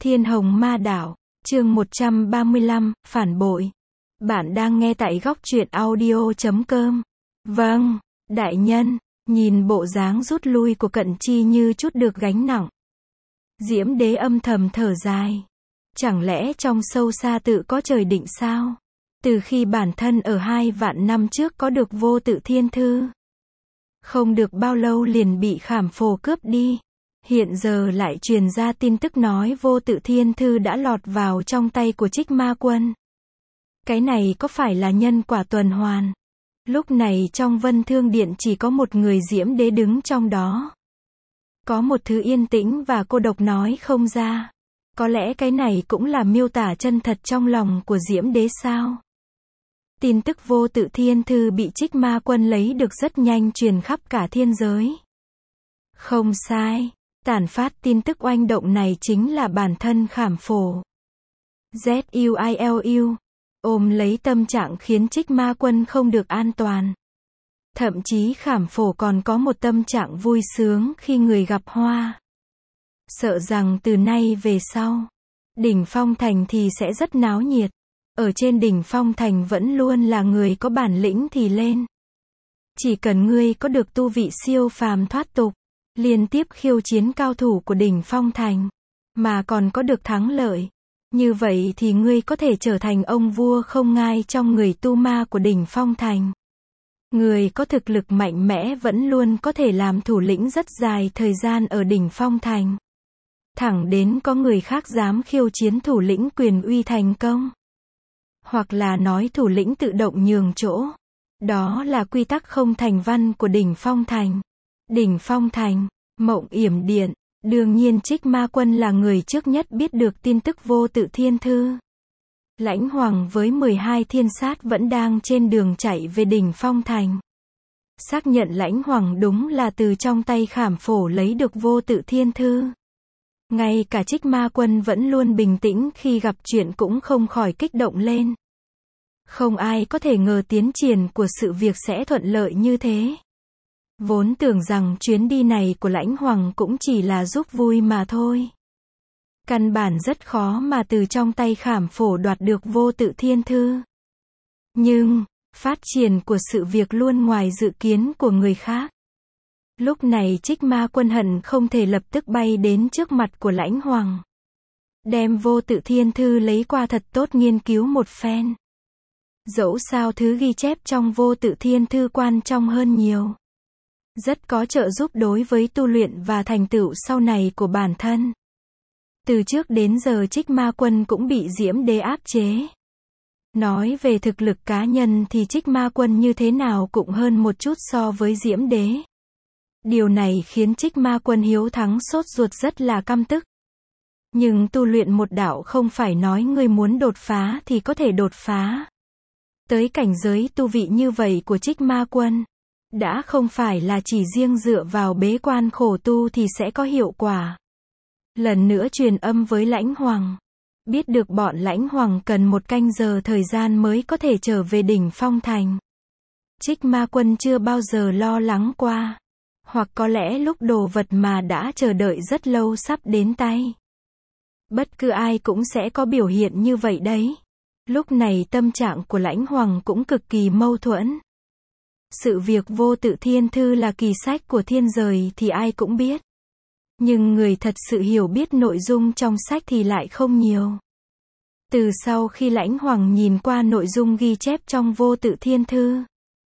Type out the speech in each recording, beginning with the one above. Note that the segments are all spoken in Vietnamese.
Thiên Hồng Ma Đảo, chương 135, Phản bội. Bạn đang nghe tại góc truyện audio.com. Vâng, đại nhân, nhìn bộ dáng rút lui của Cận Chi như chút được gánh nặng. Diễm Đế âm thầm thở dài. Chẳng lẽ trong sâu xa tự có trời định sao? Từ khi bản thân ở 2 vạn năm trước có được Vô Tự Thiên Thư, không được bao lâu liền bị Khảm Phổ cướp đi. Hiện giờ lại truyền ra tin tức nói Vô Tự Thiên Thư đã lọt vào trong tay của Trích Ma Quân. Cái này có phải là nhân quả tuần hoàn? Lúc này trong Vân Thương Điện chỉ có một người Diễm Đế đứng trong đó. Có một thứ yên tĩnh và cô độc nói không ra. Có lẽ cái này cũng là miêu tả chân thật trong lòng của Diễm Đế sao? Tin tức Vô Tự Thiên Thư bị Trích Ma Quân lấy được rất nhanh truyền khắp cả thiên giới. Không sai. Tản phát tin tức oanh động này chính là bản thân Khảm Phổ. ZUILU. Ôm lấy tâm trạng khiến Trích Ma Quân không được an toàn. Thậm chí Khảm Phổ còn có một tâm trạng vui sướng khi người gặp hoa. Sợ rằng từ nay về sau, đỉnh Phong Thành thì sẽ rất náo nhiệt. Ở trên đỉnh Phong Thành vẫn luôn là người có bản lĩnh thì lên. Chỉ cần ngươi có được tu vị siêu phàm thoát tục, liên tiếp khiêu chiến cao thủ của đỉnh Phong Thành, mà còn có được thắng lợi, như vậy thì ngươi có thể trở thành ông vua không ngai trong người tu ma của đỉnh Phong Thành. Người có thực lực mạnh mẽ vẫn luôn có thể làm thủ lĩnh rất dài thời gian ở đỉnh Phong Thành. Thẳng đến có người khác dám khiêu chiến thủ lĩnh quyền uy thành công. Hoặc là nói thủ lĩnh tự động nhường chỗ. Đó là quy tắc không thành văn của đỉnh Phong Thành. Đỉnh Phong Thành, Mộng Yểm Điện, đương nhiên Trích Ma Quân là người trước nhất biết được tin tức Vô Tự Thiên Thư. Lãnh Hoàng với 12 thiên sát vẫn đang trên đường chạy về đỉnh Phong Thành. Xác nhận Lãnh Hoàng đúng là từ trong tay Khảm Phổ lấy được Vô Tự Thiên Thư. Ngay cả Trích Ma Quân vẫn luôn bình tĩnh khi gặp chuyện cũng không khỏi kích động lên. Không ai có thể ngờ tiến triển của sự việc sẽ thuận lợi như thế. Vốn tưởng rằng chuyến đi này của Lãnh Hoàng cũng chỉ là giúp vui mà thôi. Căn bản rất khó mà từ trong tay Khảm Phổ đoạt được Vô Tự Thiên Thư. Nhưng, phát triển của sự việc luôn ngoài dự kiến của người khác. Lúc này Trích Ma Quân hận không thể lập tức bay đến trước mặt của Lãnh Hoàng. Đem Vô Tự Thiên Thư lấy qua thật tốt nghiên cứu một phen. Dẫu sao thứ ghi chép trong Vô Tự Thiên Thư quan trọng hơn nhiều. Rất có trợ giúp đối với tu luyện và thành tựu sau này của bản thân. Từ trước đến giờ Trích Ma Quân cũng bị Diễm Đế áp chế. Nói về thực lực cá nhân thì Trích Ma Quân như thế nào cũng hơn một chút so với Diễm Đế. Điều này khiến Trích Ma Quân hiếu thắng sốt ruột rất là căm tức. Nhưng tu luyện một đạo không phải nói người muốn đột phá thì có thể đột phá. Tới cảnh giới tu vị như vậy của Trích Ma Quân, đã không phải là chỉ riêng dựa vào bế quan khổ tu thì sẽ có hiệu quả. Lần nữa truyền âm với Lãnh Hoàng. Biết được bọn Lãnh Hoàng cần 1 canh giờ thời gian mới có thể trở về đỉnh Phong Thành. Trích Ma Quân chưa bao giờ lo lắng qua. Hoặc có lẽ lúc đồ vật mà đã chờ đợi rất lâu sắp đến tay. Bất cứ ai cũng sẽ có biểu hiện như vậy đấy. Lúc này tâm trạng của Lãnh Hoàng cũng cực kỳ mâu thuẫn. Sự việc Vô Tự Thiên Thư là kỳ sách của thiên giới thì ai cũng biết. Nhưng người thật sự hiểu biết nội dung trong sách thì lại không nhiều. Từ sau khi Lãnh Hoàng nhìn qua nội dung ghi chép trong Vô Tự Thiên Thư,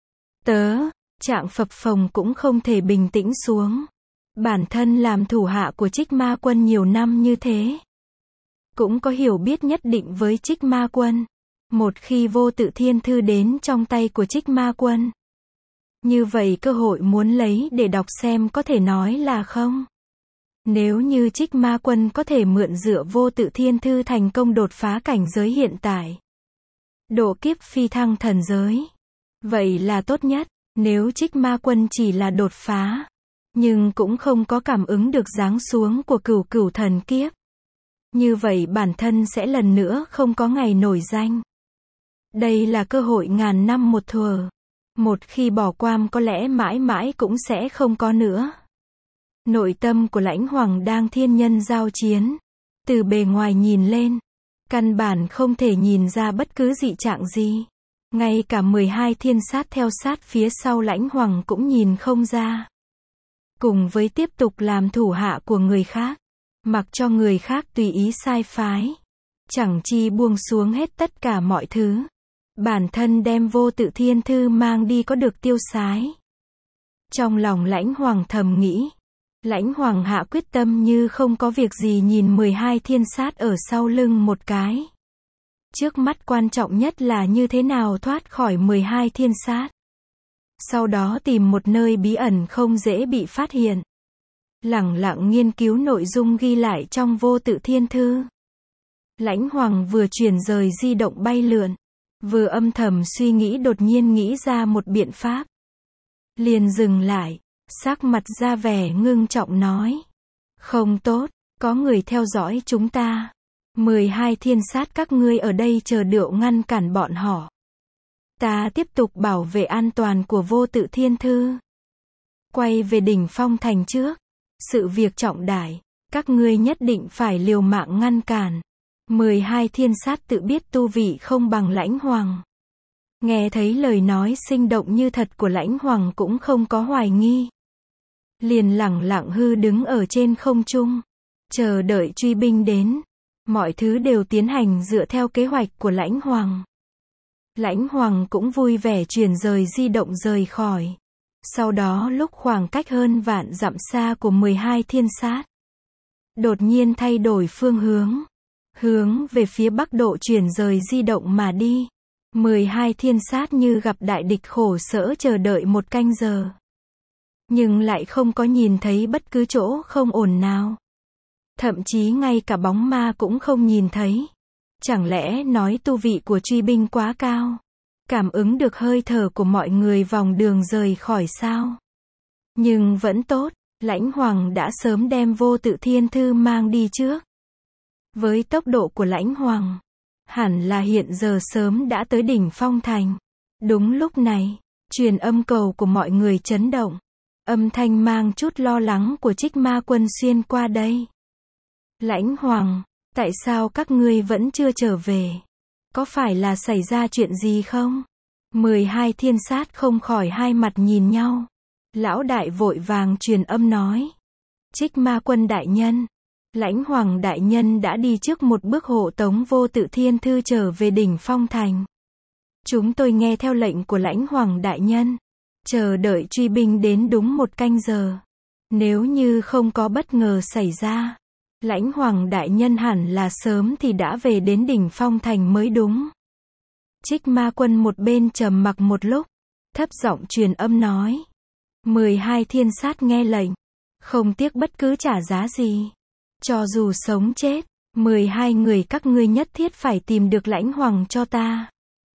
trạng phập phồng cũng không thể bình tĩnh xuống. Bản thân làm thủ hạ của Trích Ma Quân nhiều năm như thế, cũng có hiểu biết nhất định với Trích Ma Quân. Một khi Vô Tự Thiên Thư đến trong tay của Trích Ma Quân, như vậy cơ hội muốn lấy để đọc xem có thể nói là không. Nếu như Trích Ma Quân có thể mượn dựa Vô Tự Thiên Thư thành công đột phá cảnh giới hiện tại, độ kiếp phi thăng thần giới, vậy là tốt nhất. Nếu Trích Ma Quân chỉ là đột phá, nhưng cũng không có cảm ứng được giáng xuống của cửu thần kiếp, như vậy bản thân sẽ lần nữa không có ngày nổi danh. Đây là cơ hội ngàn năm một thuở. Một khi bỏ qua có lẽ mãi mãi cũng sẽ không có nữa. Nội tâm của Lãnh Hoàng đang thiên nhân giao chiến. Từ bề ngoài nhìn lên, căn bản không thể nhìn ra bất cứ dị trạng gì. Ngay cả 12 thiên sát theo sát phía sau Lãnh Hoằng cũng nhìn không ra. Cùng với tiếp tục làm thủ hạ của người khác, mặc cho người khác tùy ý sai phái, chẳng chi buông xuống hết tất cả mọi thứ. Bản thân đem Vô Tự Thiên Thư mang đi có được tiêu sái. Trong lòng Lãnh Hoằng thầm nghĩ, Lãnh Hoằng hạ quyết tâm như không có việc gì nhìn 12 thiên sát ở sau lưng một cái. Trước mắt quan trọng nhất là như thế nào thoát khỏi 12 thiên sát. Sau đó tìm một nơi bí ẩn không dễ bị phát hiện. Lẳng lặng nghiên cứu nội dung ghi lại trong Vô Tự Thiên Thư. Lãnh Hoằng vừa chuyển rời di động bay lượn, vừa âm thầm suy nghĩ, đột nhiên nghĩ ra một biện pháp. Liền dừng lại, sắc mặt ra vẻ ngưng trọng nói. Không tốt, có người theo dõi chúng ta. 12 thiên sát các ngươi ở đây chờ đợi ngăn cản bọn họ. Ta tiếp tục bảo vệ an toàn của Vô Tự Thiên Thư. Quay về đỉnh Phong Thành trước. Sự việc trọng đại, các ngươi nhất định phải liều mạng ngăn cản. 12 thiên sát tự biết tu vị không bằng Lãnh Hoằng. Nghe thấy lời nói sinh động như thật của Lãnh Hoằng cũng không có hoài nghi. Liền lẳng lặng hư đứng ở trên không trung, chờ đợi truy binh đến. Mọi thứ đều tiến hành dựa theo kế hoạch của Lãnh Hoằng. Lãnh Hoằng cũng vui vẻ chuyển rời di động rời khỏi. Sau đó lúc khoảng cách hơn vạn dặm xa của 12 thiên sát, đột nhiên thay đổi phương hướng. Hướng về phía bắc độ chuyển rời di động mà đi. 12 thiên sát như gặp đại địch khổ sở chờ đợi một canh giờ. Nhưng lại không có nhìn thấy bất cứ chỗ không ổn nào. Thậm chí ngay cả bóng ma cũng không nhìn thấy. Chẳng lẽ nói tu vị của truy binh quá cao? Cảm ứng được hơi thở của mọi người vòng đường rời khỏi sao? Nhưng vẫn tốt, Lãnh Hoằng đã sớm đem Vô Tự Thiên Thư mang đi trước. Với tốc độ của Lãnh Hoằng, hẳn là hiện giờ sớm đã tới đỉnh Phong Thành. Đúng lúc này, truyền âm cầu của mọi người chấn động. Âm thanh mang chút lo lắng của Trích Ma Quân xuyên qua đây. Lãnh Hoằng, tại sao các ngươi vẫn chưa trở về? Có phải là xảy ra chuyện gì không? 12 thiên sát không khỏi hai mặt nhìn nhau. Lão đại vội vàng truyền âm nói. Trích Ma Quân đại nhân, Lãnh Hoằng đại nhân đã đi trước một bước hộ tống Vô Tự Thiên Thư trở về đỉnh Phong Thành. Chúng tôi nghe theo lệnh của Lãnh Hoằng đại nhân, chờ đợi truy binh đến đúng một canh giờ. Nếu như không có bất ngờ xảy ra, Lãnh Hoằng đại nhân hẳn là sớm thì đã về đến đỉnh Phong Thành mới đúng. Trích Ma Quân một bên trầm mặc một lúc, thấp giọng truyền âm nói. 12 thiên sát nghe lệnh, không tiếc bất cứ trả giá gì. Cho dù sống chết, 12 người các ngươi nhất thiết phải tìm được Lãnh Hoằng cho ta.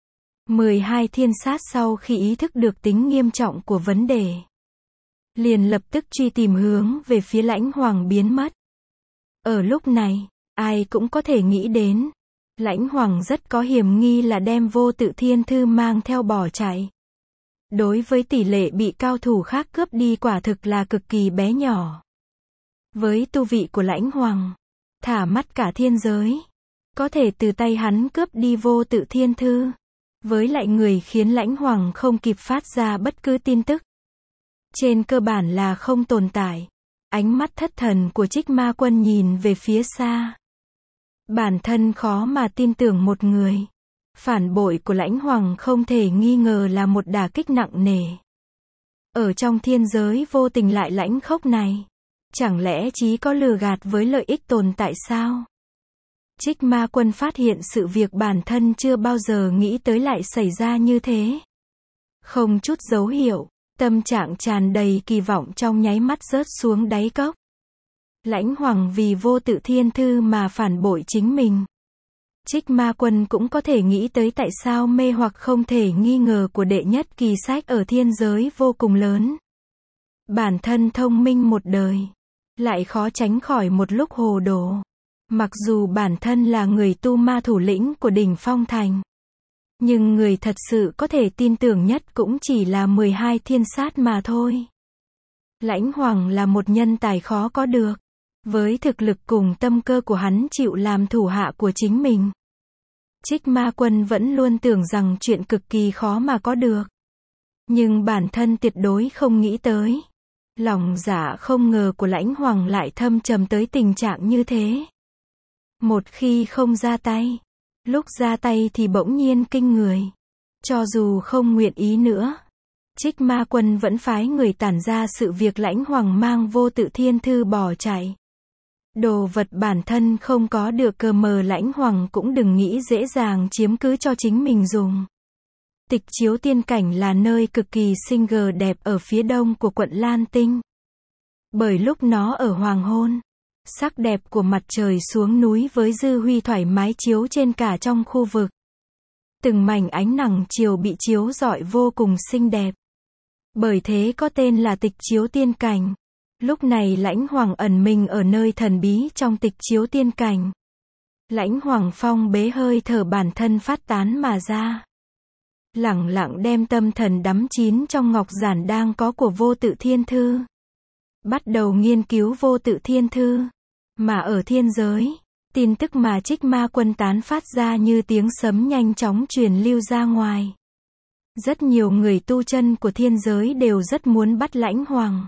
12 thiên sát sau khi ý thức được tính nghiêm trọng của vấn đề, liền lập tức truy tìm hướng về phía Lãnh Hoằng biến mất. Ở lúc này, ai cũng có thể nghĩ đến, Lãnh Hoằng rất có hiểm nghi là đem Vô Tự Thiên Thư mang theo bỏ chạy. Đối với tỷ lệ bị cao thủ khác cướp đi quả thực là cực kỳ bé nhỏ. Với tu vị của Lãnh Hoằng, thả mắt cả thiên giới, có thể từ tay hắn cướp đi Vô Tự Thiên Thư. Với lại người khiến Lãnh Hoằng không kịp phát ra bất cứ tin tức, trên cơ bản là không tồn tại. Ánh mắt thất thần của Trích Ma Quân nhìn về phía xa. Bản thân khó mà tin tưởng một người phản bội của Lãnh Hoằng không thể nghi ngờ là một đả kích nặng nề. Ở trong thiên giới vô tình lại lãnh khốc này, chẳng lẽ chỉ có lừa gạt với lợi ích tồn tại sao? Trích Ma Quân phát hiện sự việc bản thân chưa bao giờ nghĩ tới lại xảy ra như thế. Không chút dấu hiệu, tâm trạng tràn đầy kỳ vọng trong nháy mắt rớt xuống đáy cốc. Lãnh Hoằng vì Vô Tự Thiên Thư mà phản bội chính mình. Trích Ma Quân cũng có thể nghĩ tới tại sao mê hoặc không thể nghi ngờ của đệ nhất kỳ sách ở thiên giới vô cùng lớn. Bản thân thông minh một đời, lại khó tránh khỏi một lúc hồ đồ. Mặc dù bản thân là người tu ma thủ lĩnh của đỉnh Phong Thành, nhưng người thật sự có thể tin tưởng nhất cũng chỉ là 12 thiên sát mà thôi. Lãnh Hoằng là một nhân tài khó có được. Với thực lực cùng tâm cơ của hắn chịu làm thủ hạ của chính mình. Trích Ma Quân vẫn luôn tưởng rằng chuyện cực kỳ khó mà có được. Nhưng bản thân tuyệt đối không nghĩ tới. Lòng dạ không ngờ của Lãnh Hoàng lại thâm trầm tới tình trạng như thế. Một khi không ra tay, lúc ra tay thì bỗng nhiên kinh người. Cho dù không nguyện ý nữa, Trích Ma Quân vẫn phái người tản ra sự việc Lãnh Hoàng mang Vô Tự Thiên Thư bỏ chạy. Đồ vật bản thân không có được cơ mờ Lãnh Hoàng cũng đừng nghĩ dễ dàng chiếm cứ cho chính mình dùng. Tịch Chiếu Tiên Cảnh là nơi cực kỳ xinh đẹp ở phía đông của quận Lan Tinh. Bởi lúc nó ở hoàng hôn, sắc đẹp của mặt trời xuống núi với dư huy thoải mái chiếu trên cả trong khu vực. Từng mảnh ánh nắng chiều bị chiếu rọi vô cùng xinh đẹp. Bởi thế có tên là Tịch Chiếu Tiên Cảnh. Lúc này Lãnh Hoàng ẩn mình ở nơi thần bí trong Tịch Chiếu Tiên Cảnh. Lãnh Hoàng phong bế hơi thở bản thân phát tán mà ra. Lẳng lặng đem tâm thần đắm chín trong ngọc giản đang có của Vô Tự Thiên Thư. Bắt đầu nghiên cứu Vô Tự Thiên Thư. Mà ở thiên giới, tin tức mà Trích Ma Quân tán phát ra như tiếng sấm nhanh chóng truyền lưu ra ngoài. Rất nhiều người tu chân của thiên giới đều rất muốn bắt Lãnh Hoàng.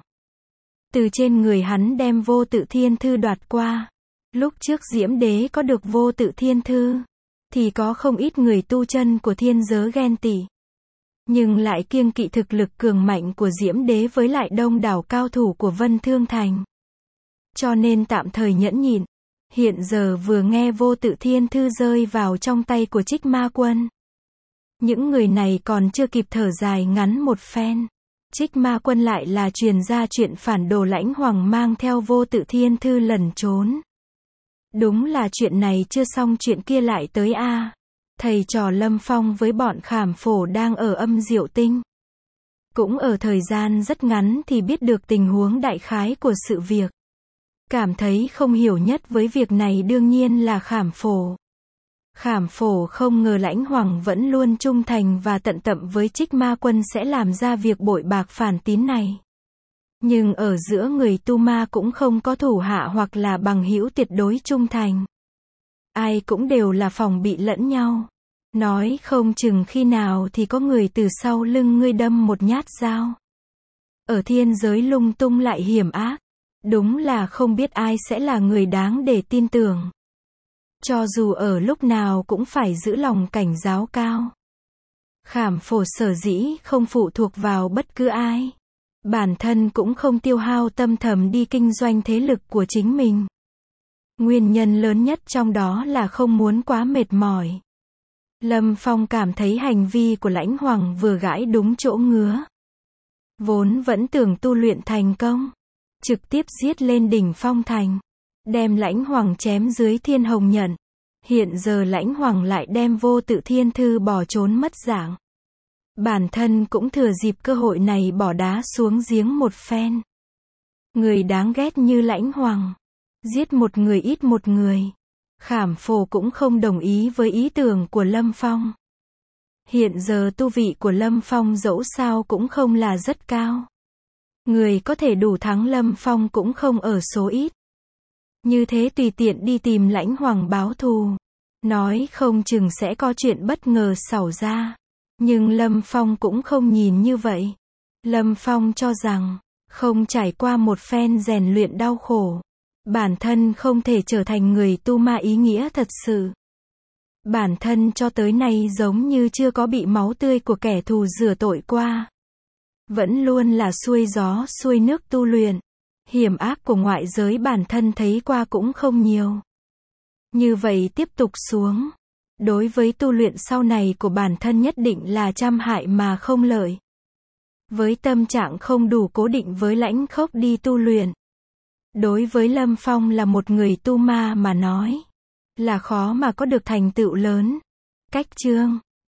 Từ trên người hắn đem Vô Tự Thiên Thư đoạt qua. Lúc trước Diễm Đế có được Vô Tự Thiên Thư, thì có không ít người tu chân của thiên giới ghen tị. Nhưng lại kiêng kỵ thực lực cường mạnh của Diễm Đế với lại đông đảo cao thủ của Vân Thương Thành. Cho nên tạm thời nhẫn nhịn. Hiện giờ vừa nghe Vô Tự Thiên Thư rơi vào trong tay của Trích Ma Quân. Những người này còn chưa kịp thở dài ngắn một phen. Trích Ma Quân lại là truyền ra chuyện phản đồ Lãnh Hoàng mang theo Vô Tự Thiên Thư lẩn trốn. Đúng là chuyện này chưa xong chuyện kia lại tới a. Thầy trò Lâm Phong với bọn Khảm Phổ đang ở Âm Diệu Tinh. Cũng ở thời gian rất ngắn thì biết được tình huống đại khái của sự việc. Cảm thấy không hiểu nhất với việc này đương nhiên là Khảm Phổ. Khảm Phổ không ngờ Lãnh Hoàng vẫn luôn trung thành và tận tậm với Trích Ma Quân sẽ làm ra việc bội bạc phản tín này. Nhưng ở giữa người tu ma cũng không có thủ hạ hoặc là bằng hữu tuyệt đối trung thành. Ai cũng đều là phòng bị lẫn nhau. Nói không chừng khi nào thì có người từ sau lưng ngươi đâm một nhát dao. Ở thiên giới lung tung lại hiểm ác. Đúng là không biết ai sẽ là người đáng để tin tưởng. Cho dù ở lúc nào cũng phải giữ lòng cảnh giác cao. Khảm Phổ sở dĩ không phụ thuộc vào bất cứ ai. Bản thân cũng không tiêu hao tâm thầm đi kinh doanh thế lực của chính mình. Nguyên nhân lớn nhất trong đó là không muốn quá mệt mỏi. Lâm Phong cảm thấy hành vi của Lãnh Hoàng vừa gãi đúng chỗ ngứa. Vốn vẫn tưởng tu luyện thành công. Trực tiếp giết lên đỉnh phong thành. Đem Lãnh Hoàng chém dưới Thiên Hồng Nhận. Hiện giờ Lãnh Hoàng lại đem Vô Tự Thiên Thư bỏ trốn mất dạng. Bản thân cũng thừa dịp cơ hội này bỏ đá xuống giếng một phen. Người đáng ghét như Lãnh Hoàng. Giết một người ít một người. Khảm Phổ cũng không đồng ý với ý tưởng của Lâm Phong. Hiện giờ tu vị của Lâm Phong dẫu sao cũng không là rất cao. Người có thể đủ thắng Lâm Phong cũng không ở số ít. Như thế tùy tiện đi tìm Lãnh Hoàng báo thù. Nói không chừng sẽ có chuyện bất ngờ xảy ra. Nhưng Lâm Phong cũng không nhìn như vậy. Lâm Phong cho rằng, không trải qua một phen rèn luyện đau khổ. Bản thân không thể trở thành người tu ma ý nghĩa thật sự. Bản thân cho tới nay giống như chưa có bị máu tươi của kẻ thù rửa tội qua. Vẫn luôn là xuôi gió xuôi nước tu luyện. Hiểm ác của ngoại giới bản thân thấy qua cũng không nhiều. Như vậy tiếp tục xuống. Đối với tu luyện sau này của bản thân nhất định là trăm hại mà không lợi. Với tâm trạng không đủ cố định với lãnh khốc đi tu luyện. Đối với Lâm Phong là một người tu ma mà nói. Là khó mà có được thành tựu lớn. Cách chương